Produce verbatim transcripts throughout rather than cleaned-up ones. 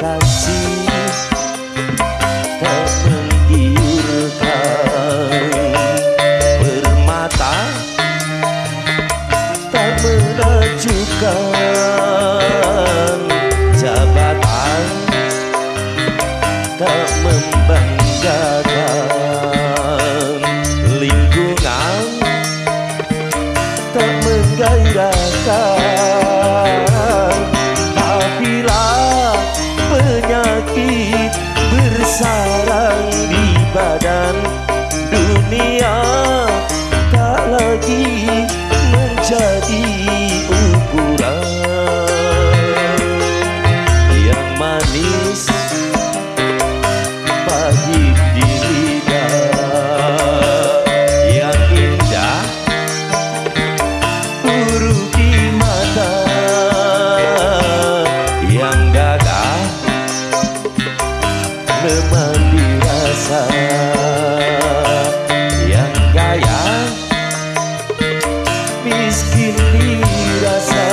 kasih tak menggiurkan, permata tak mengajukan, jabatan tak membanggakan, lingkungan tak menggairahkan. Apabila penyakit bersarang di badan, dunia tak lagi menjadi ukuran. Yang manis pahit di lidah, yang indah buruk di mata, yang gagah lemah dirasa, yang kaya miskin dirasa.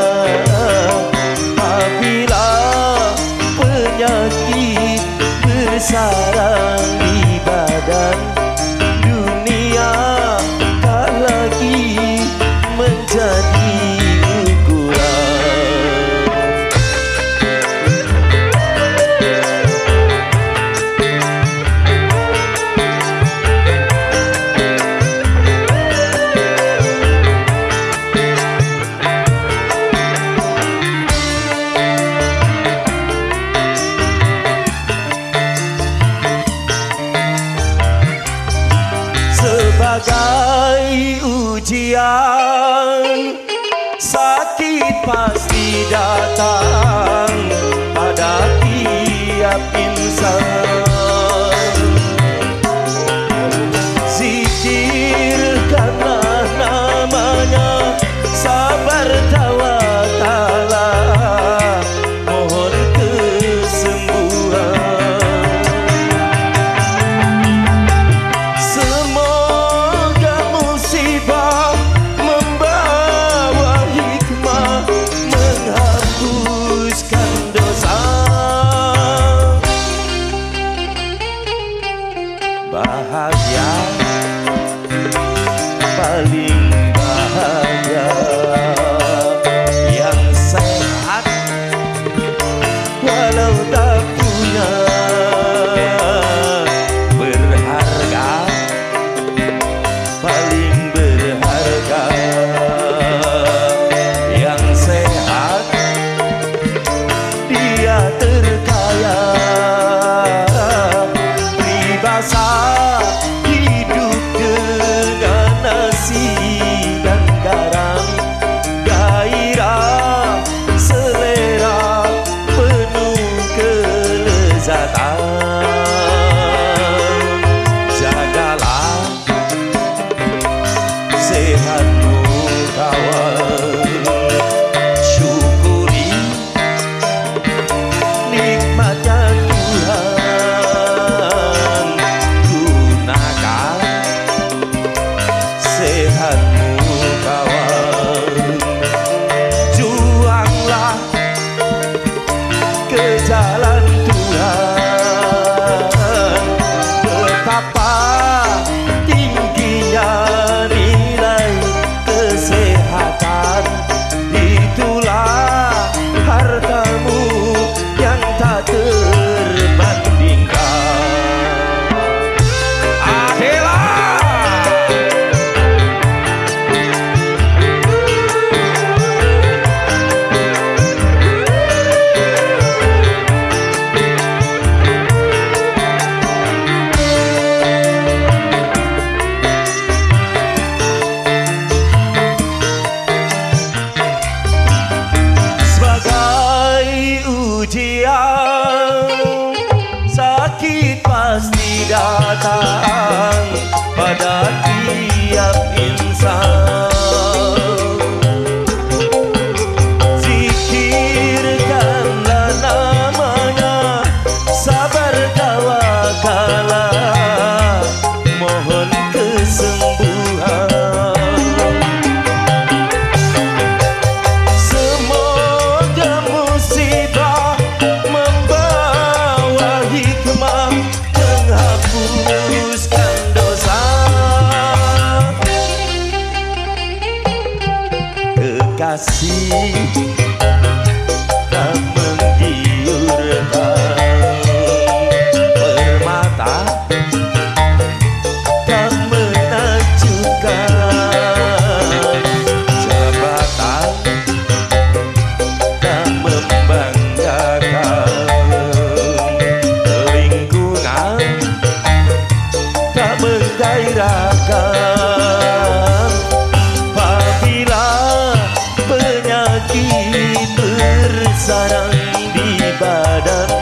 Apabila penyakit bersarang di badan, dunia tak lagi menjadi ukuran. Sebagai ujian, sakit pasti datang pada tiap insan. Zikirkanlah namanya, sabar tawakalah, mohon kesembuhan. Bahagia, paling bahagia, yang sehat walau tak punya, berharga, paling berharga, yang sehat dia terkaya. Peribahasa hidup dengan nasi dan garam, gairah selera penuh kelezatan. Jagalah sehatmu kawan, syukuri nikmatnya Tuhan. Sehatmu kawan, juanglah ke jalan Tuhan. Betapa tingginya nilai kesehatan, itulah hartamu yang tak terbandingkan. Ujian, sakit pasti datang pada tiap insan. Zikirkanlah namanya, sabar tawakalah, mohon kesembuhan. Semoga musibah membawa penyakit bersarang di badan.